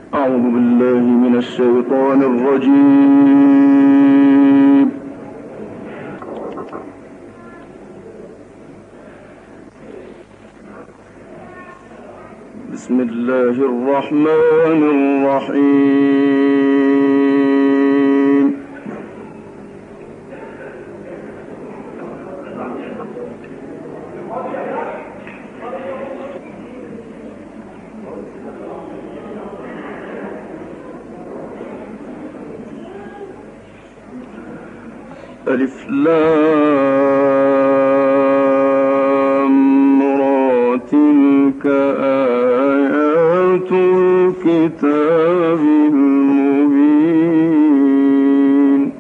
أعوذ بالله من الشيطان الرجيم. بسم الله الرحمن الرحيم. ألف لام را تلك آيات الكتاب المبين.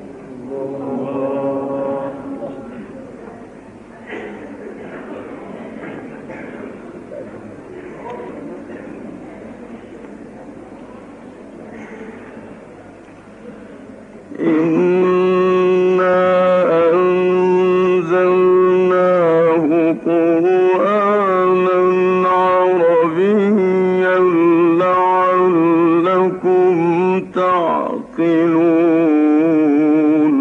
قرآنا عربيا لعلكم تعقلون.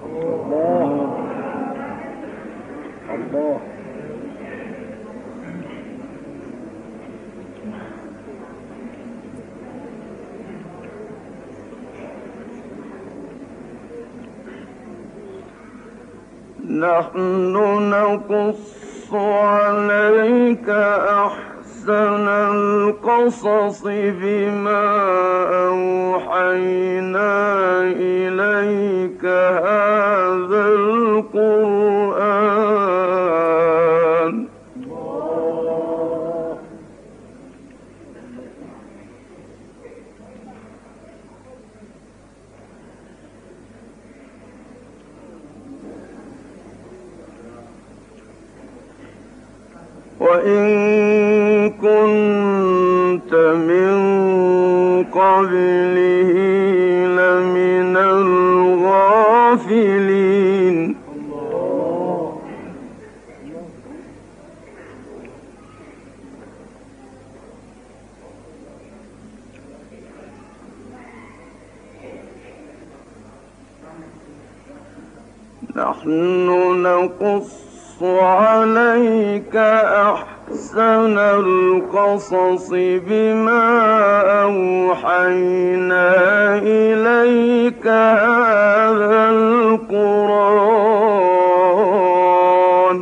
نحن نقص عليك أحسن القصص بما أوحينا إليك هذا القرآن. وإن كنت من قبله لمن الغافلين. نحن نقص عليك أحسن القصص بما أوحينا إليك هذا القرآن.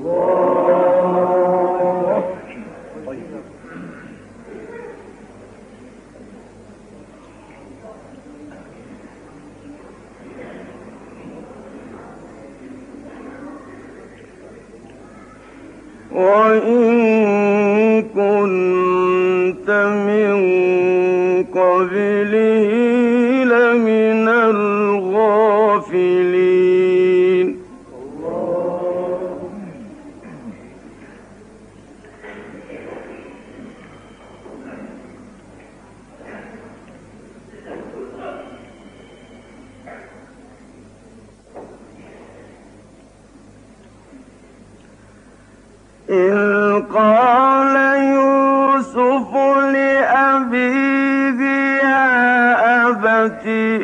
وإن كنت من قبله لمن الغافلين. إذ قال يوسف لأبيه يا أبت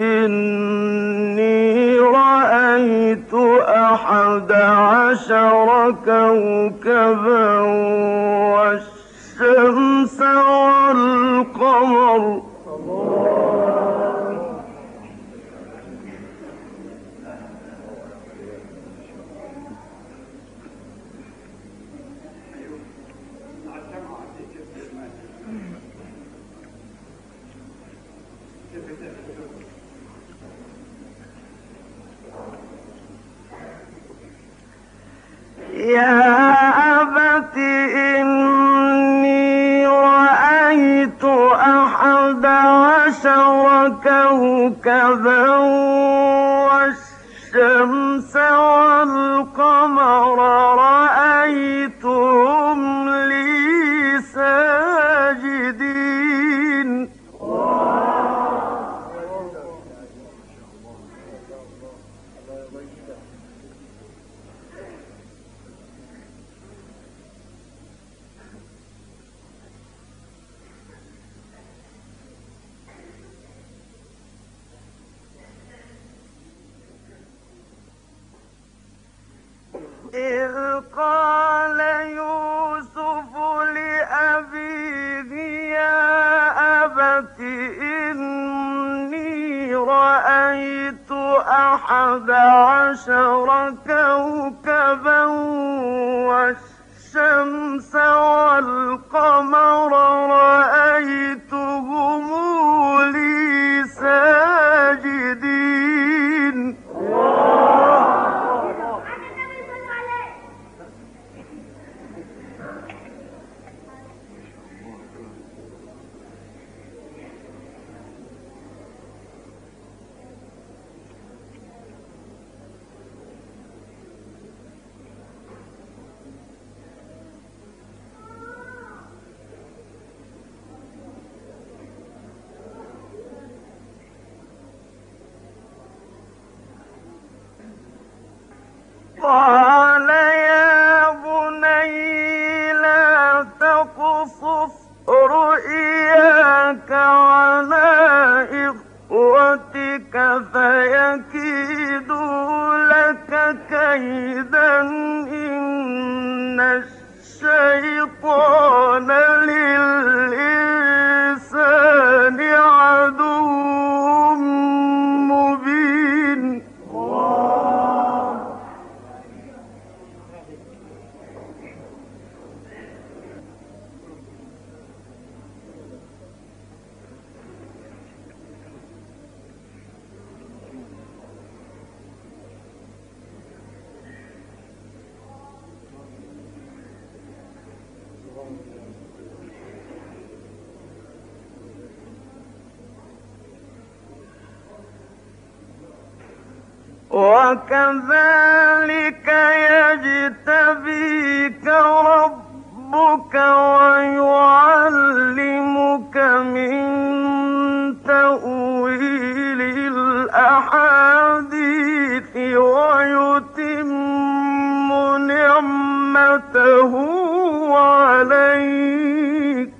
إني رأيت 11 كوكبا والشمس والقمر. يا أبت إني رأيت 11 كوكبا والشمس والقمر رأيتهم لي ساجدين. قال يوسف لأبيه يا أبت إني رأيت 11 كوكبا والشمس والقمر رأيتهم لي ساجدين. قال يا بني لا تقصص رؤياك على إخوتك فيكيدوا لك كيدا إن الشيطان للإنسان عدو مبين. وكذلك يجتبيك ربك ويعلمك من تأويل الأحاديث ويتم نعمته عليك.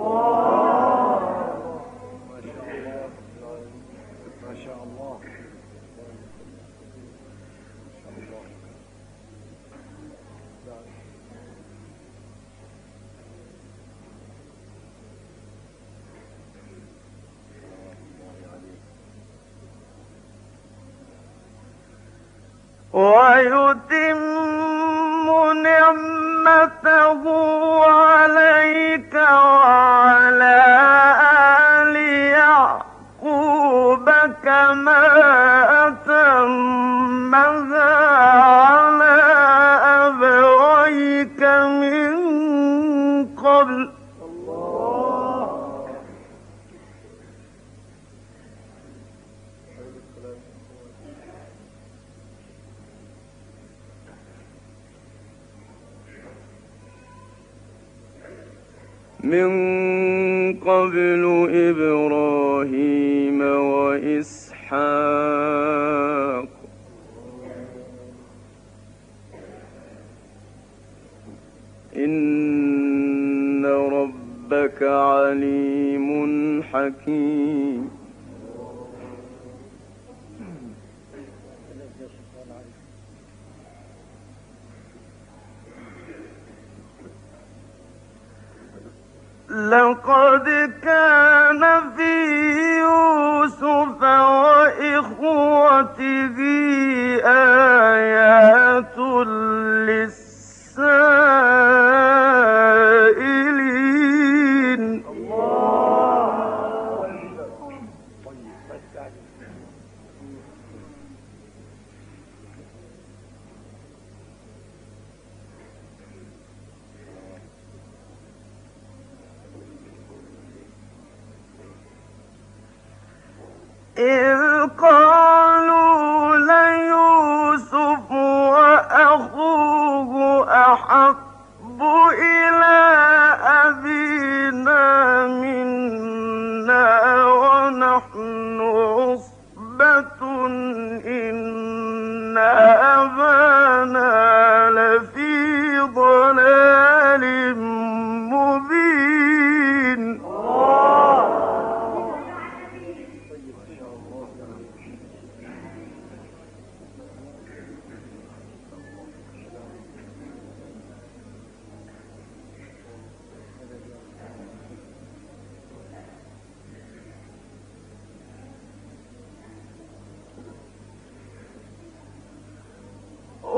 ويتم نعمته عليك وعلى آل يعقوب كما أتمها على أبويك من قبل. من قبل إبراهيم وإسحاق إن ربك عليم حكيم. لقد كان في يوسف وإخوته آيات للسائلين. إذ قالوا ليوسف وأخوه أحب إلى أبينا منا ونحن عصبة إن أبانا لفي ضلال مبين.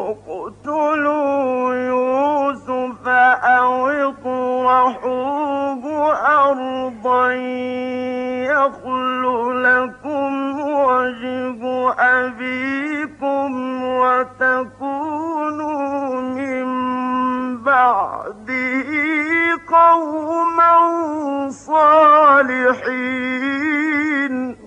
اقتلوا يوسف أو اطرحوه أرضا يخل لكم وجه أبيكم وتكونوا من بعده قوما صالحين.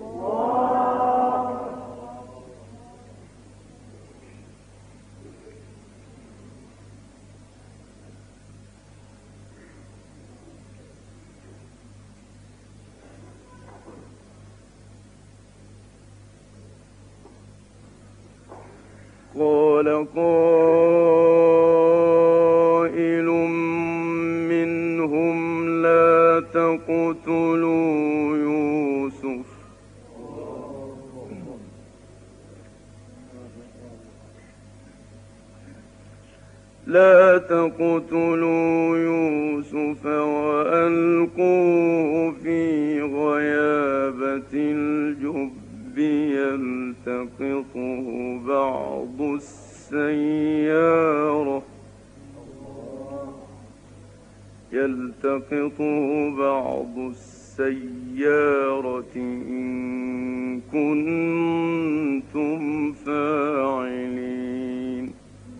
قال قائل منهم لا تقتلوا يوسف وألقوه في غيابة الجب يلتقطه بعض السيارة إن كنتم فاعلين.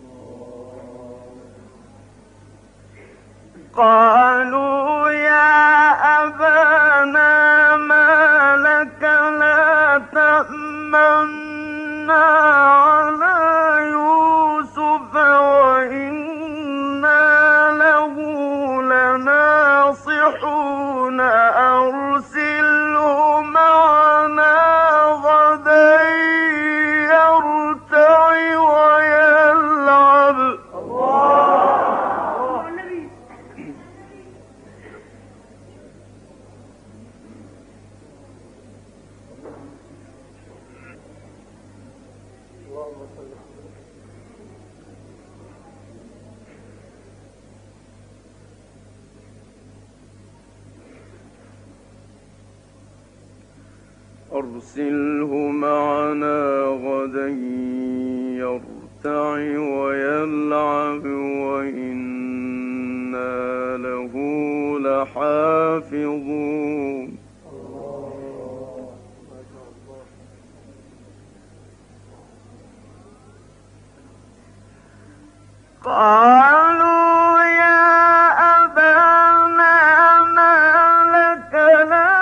قالوا يا أبانا ما لك لا تأمنا على يوسف وإنا له لناصحون أرسله معنا غدا يرتع ويلعب. أرسله معنا غدا يرتع ويلعب وإنا له لحافظون. قالوا يا أبانا ما لك لا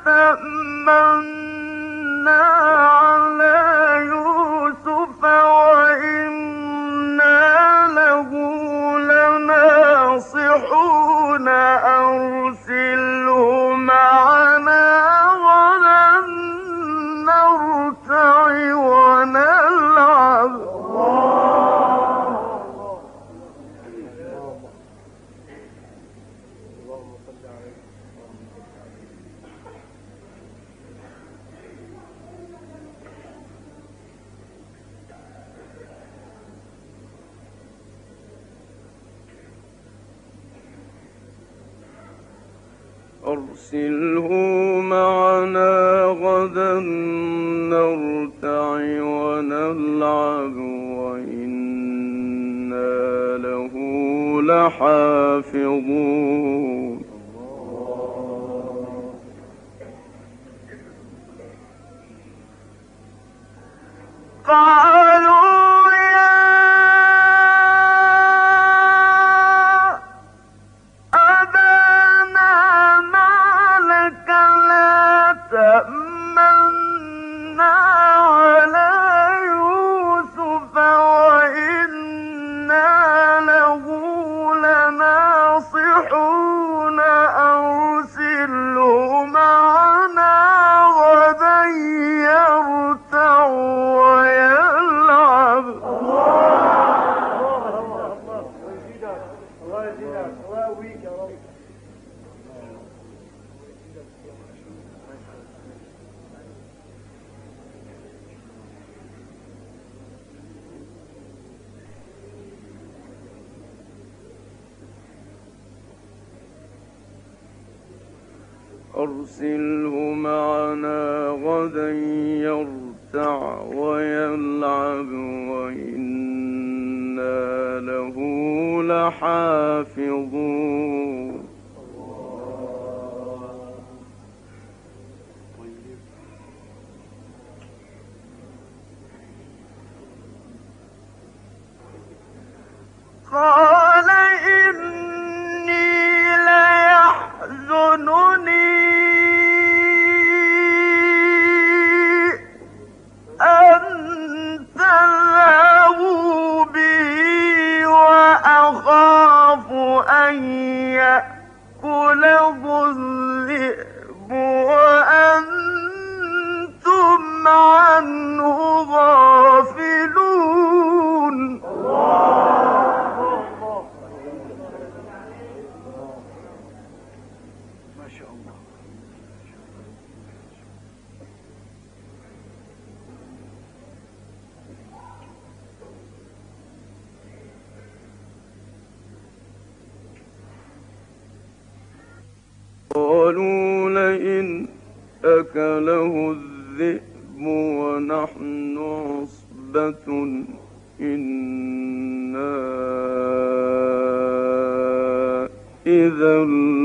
تأمنا على يوسف وإنا له لناصحون أرسله معنا غدا نرتع ونلعب. أرسله معنا غدا نرتع ونلعب وإنا له لحافظون. قالوا يا أبانا ما لك لا تأمنا على يوسف وإنا له لناصحون أرسله معنا غدا يرتع ويلعب. أرسله معنا غدا يرتع ويلعب وإنا وإنا له لحافظون قال إني ليحزنني أن تذهبوا به وأخاف أن يأكله الذئب وأنتم عنه غافلون قالوا لئن أكله الذئب ونحن عصبة إنا إذا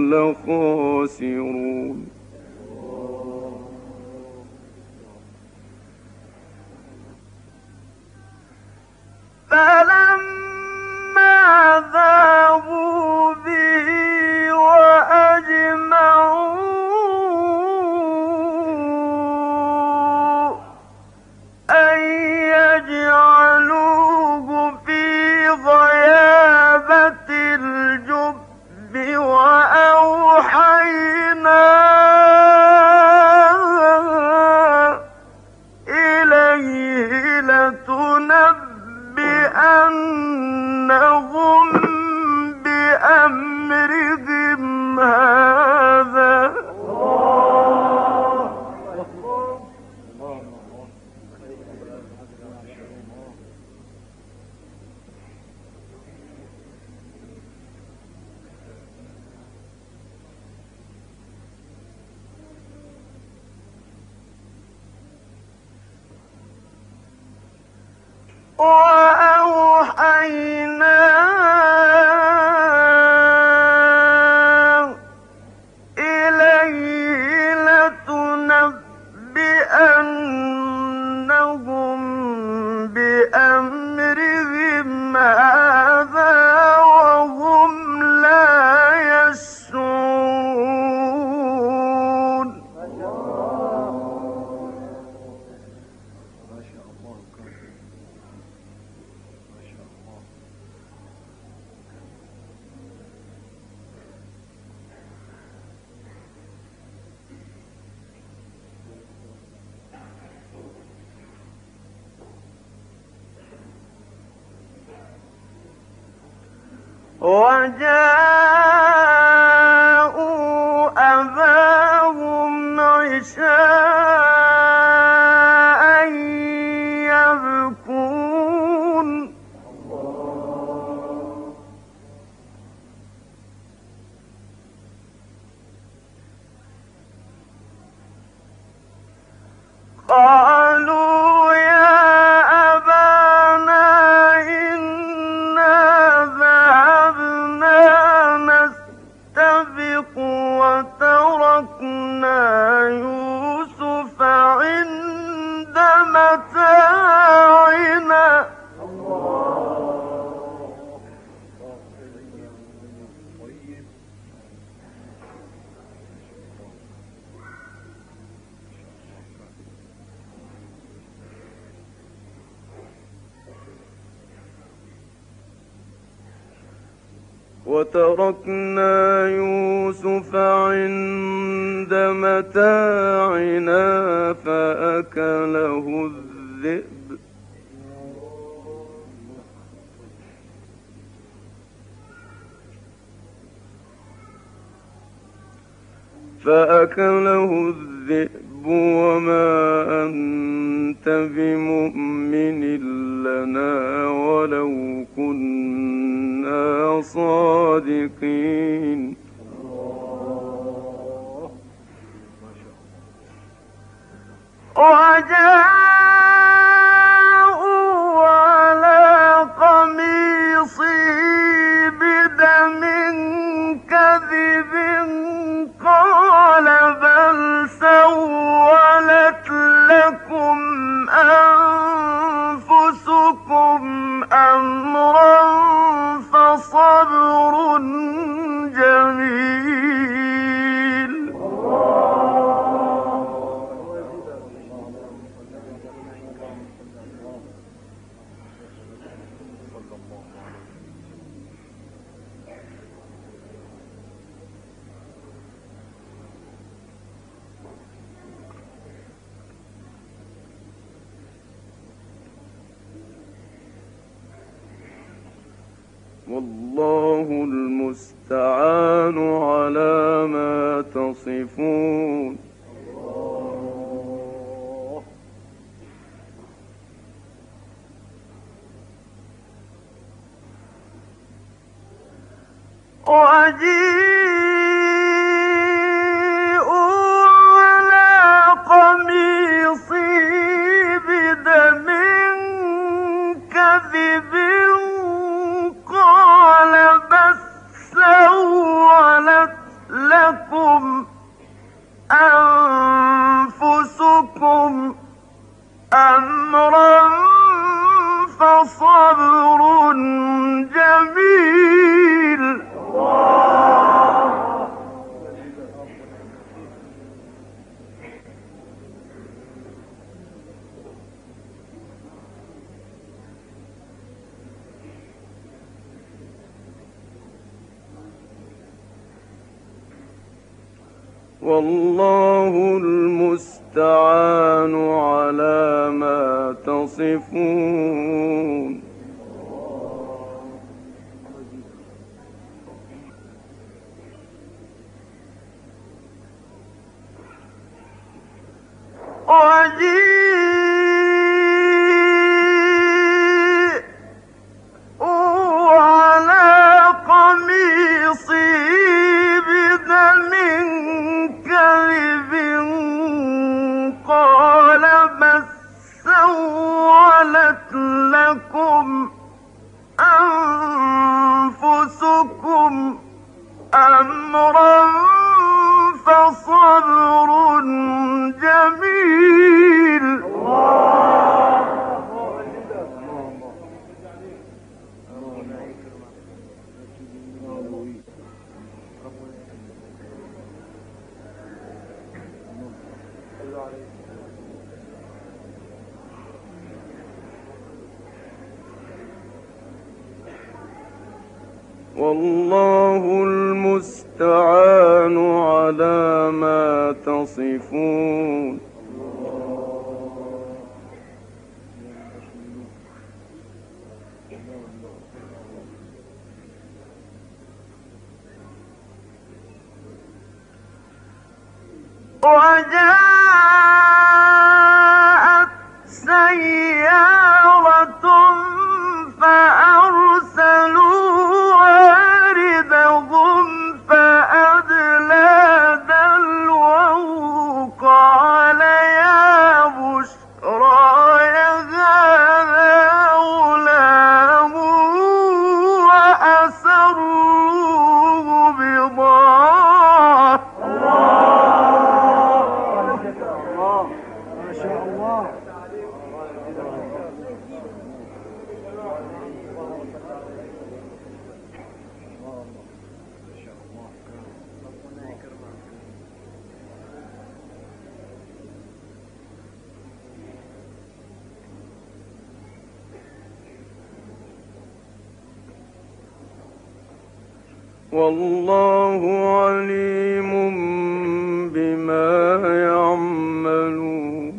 لخاسرون فلما ذهبوا به وأجمعوا أن يجعلوه في غيابة الجب وأوحينا إليه لتنبئنهم بأمرهم هذا وأوحينا إليه لتنبئنهم بأمرهم هذا وهم لا يشعرون وجاءوا أباهم عشاء يبكون قالوا يا أبانا إنا ذهبنا نستبق وتركنا يوسف عند متاعنا وتركنا يوسف عند متاعنا فأكله الذئب وما أنت بمؤمن لنا ولو كنا صادقين وجاءوا على قميص والله المستعان على ما تصفون. أنفسكم أمرا فصبر جميل. والله المستعان على ما تصفون. لكم أنفسكم أمرا فصبر جميل. والله المستعان على ما تصفون. وجاءت سيارة فأرسلوا واردهم فأدلى دلوه قال يا بشرى هذا غلام وأسروه بضاعة. ما شاء الله. والله عليم بما يعملون.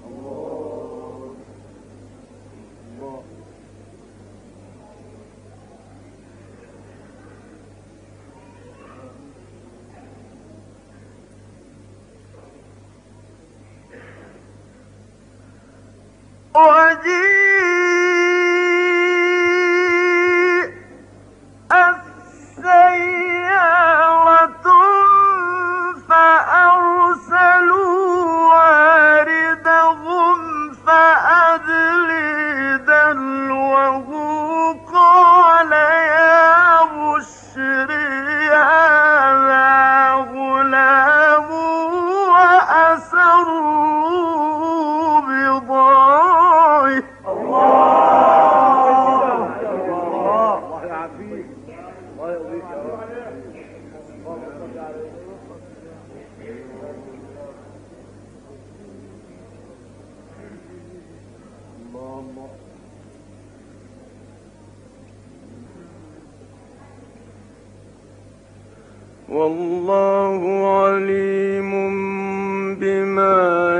والله عليم بما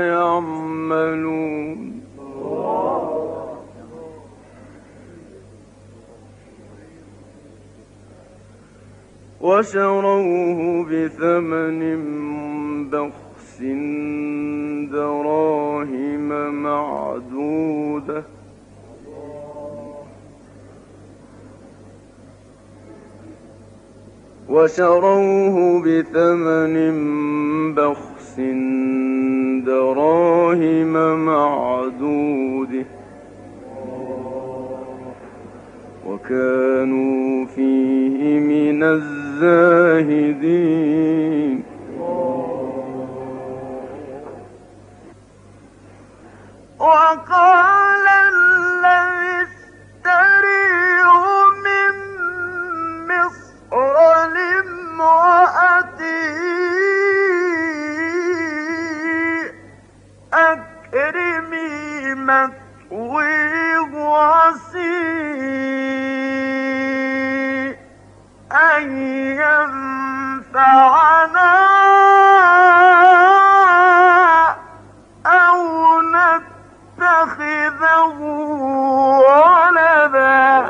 يعملون. وشروه بثمن بخس دراهم معدودة وكانوا فيه من الزاهدين وقال الذي اشتريه من مصر لامرأته أكرمي مثويه عسى أن ينفعنا أو نتخذه ولدا.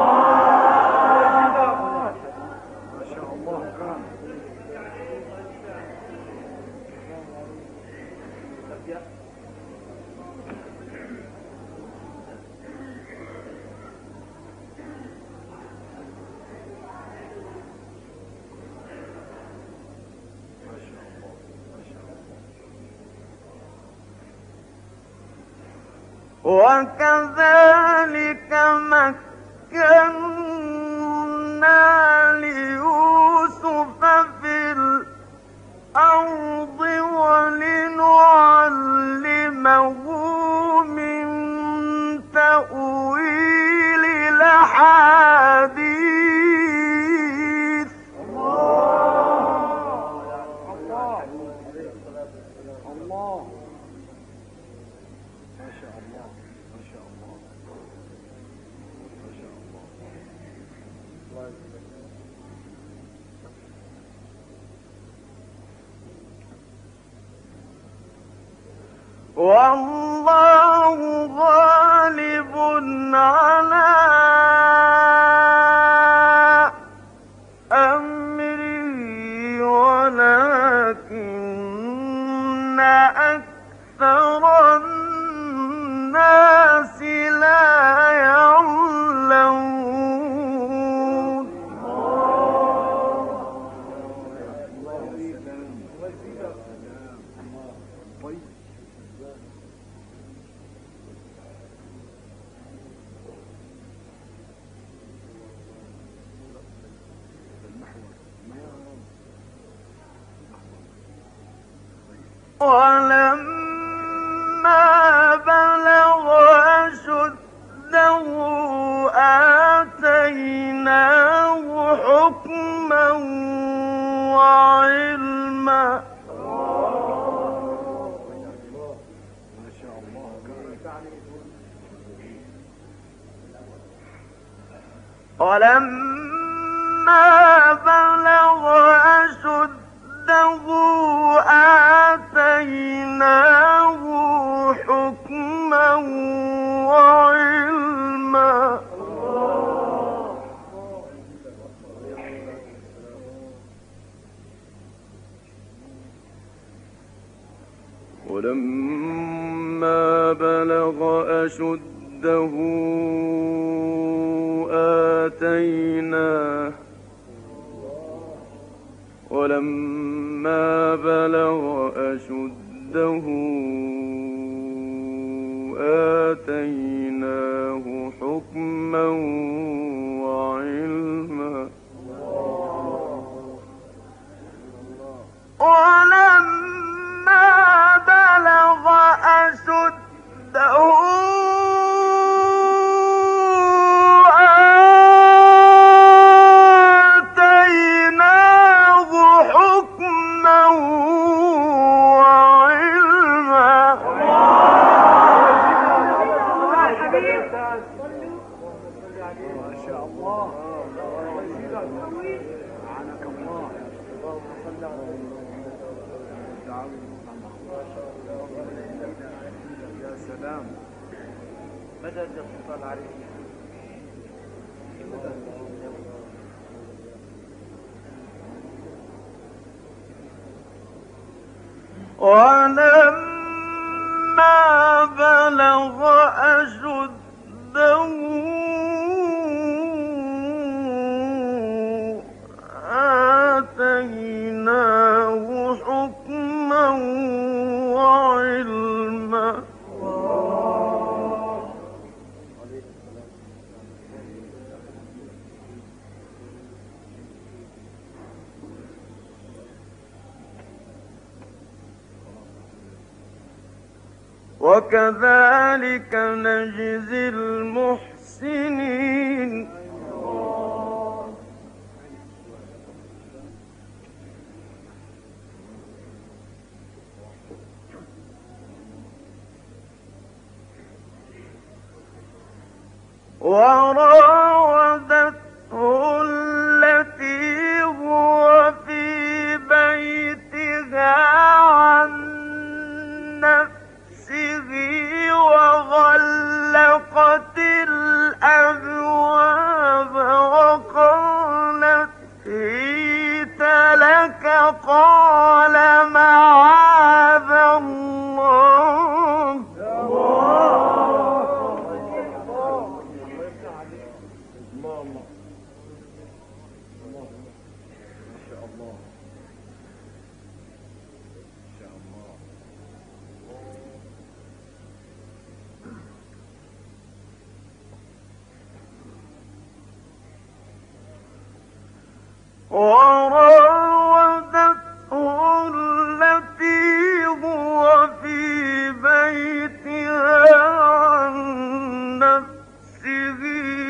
وكذلك مكنا ليوسف في الأرض ولنعلمه من تأويل الأحاديث. والله غالب على أمره ولكن أكثر الناس لا يعلمون. ولما بلغ أشده آتيناه حكما وعلما. ولما بلغ أشده آتيناه حكما وعلما. ولما بلغ أشده آتيناه حكما وعلما. ولما بلغ أشده آتيناه حكما وعلما. ما شاء الله. عنك الله. يا سلام. متى الاتصال عليك؟ ولما بلغ أشده آتيناه حكما وعلما. وكذلك نجزي المحسنين. وراودته التي هو في بيتها عن نفسه وغلقت الأبواب وقالت هيت لك قال معاذ الله. وراودته التي هو في بيتها عن نفسه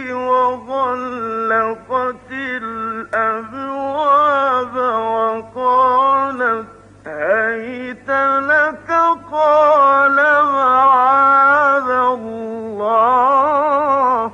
وغلقت الأبواب وقالت هيت لك قال معاذ الله.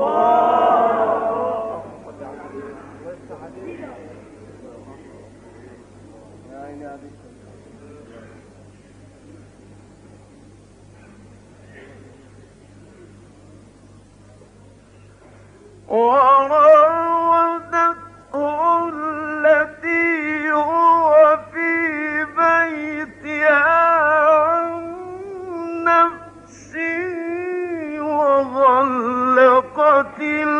وراودته التي هو في بيتها عن نفسه وغلقت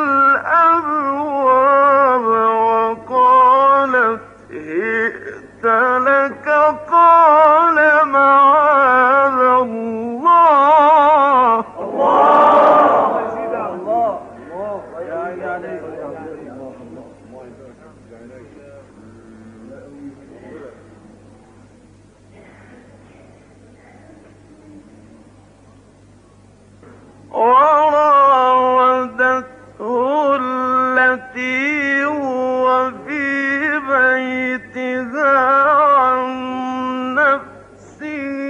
الأبواب وقالت هئت لك قال معاذ الله. وراودته التي هو في بيتها عن نفسه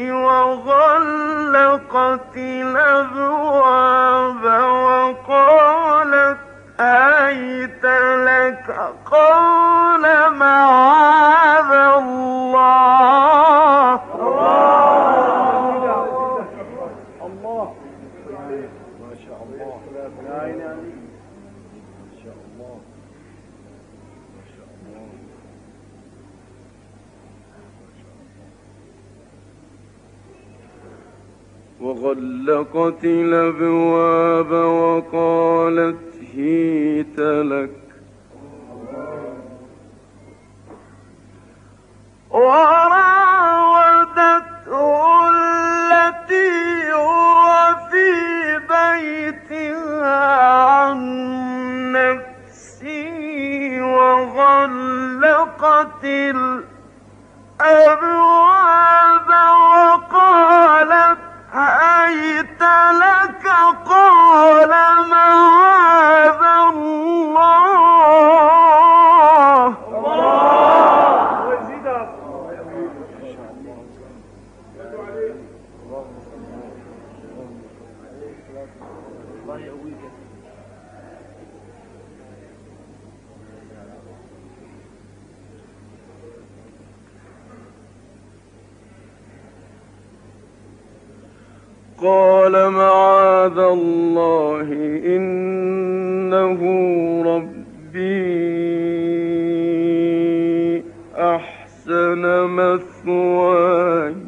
وغلقت الأبواب وقالت هيت لك قال معاذ الله. وغلقت الأبواب وقالت هيت لك. وراودته التي هو في بيتها عن نفسه وغلقت الأبواب وقالت هيت لك قال معاذ الله. قال معاذ الله إنه ربي أحسن مثواي مثواي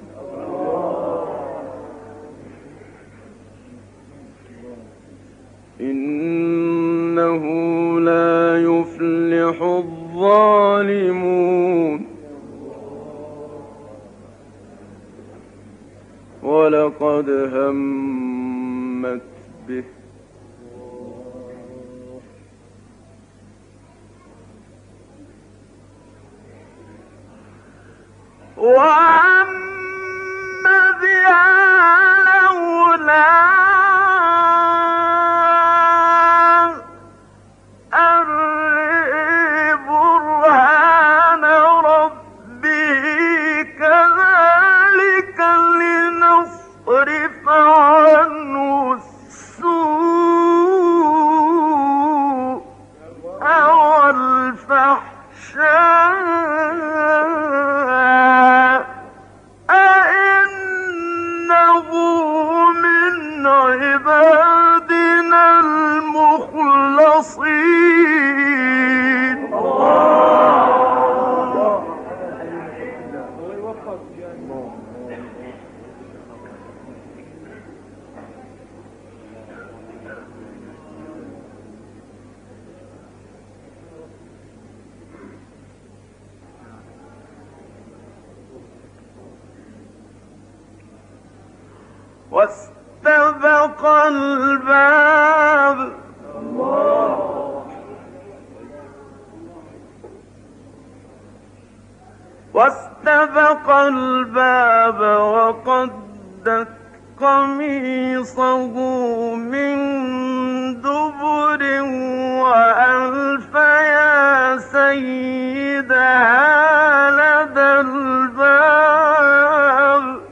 إنه لا يفلح الظالمون ولقد همت به وهم بها لولا أن برهان ربه كذلك لنصرف عنه السوء والفحشاء أئنه من عبادنا المخلصين واستبق الباب وقدت قميصه من دبر وألف يا سيدها لدى الباب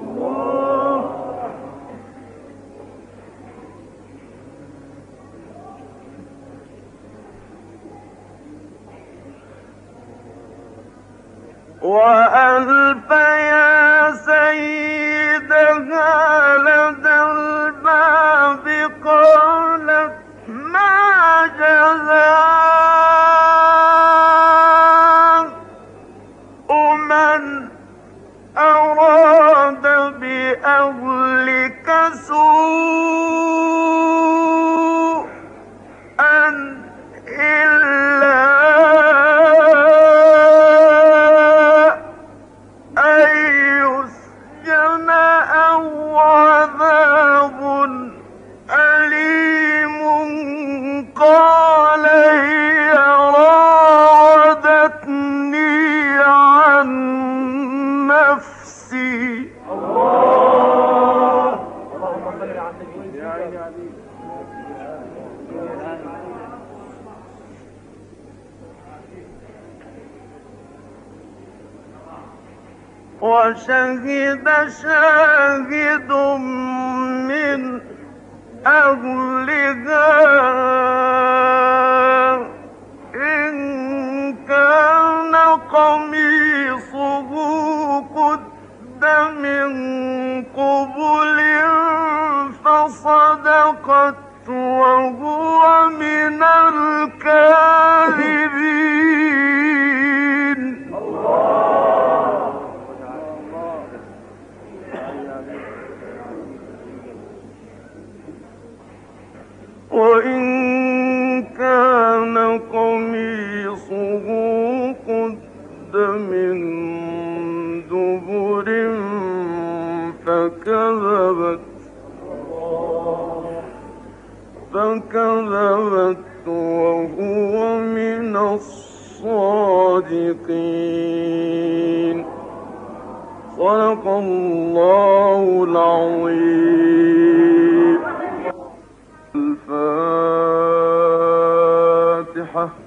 وألف يا سيدها لدى الباب قالت ما جزاء من أراد بأهلك سوءا إلا أو عذاب أليم قال هي راودتني عن نفسي اللهم صل على النبي يا عيني عليك وشهد شاهد من أهلها إن كان قميصه قد من قبل فصدقت وهو من الكاذبين وإن كان قميصه قد من دبر فكذبت وهو من الصادقين صدق الله العظيم. الفاتحة.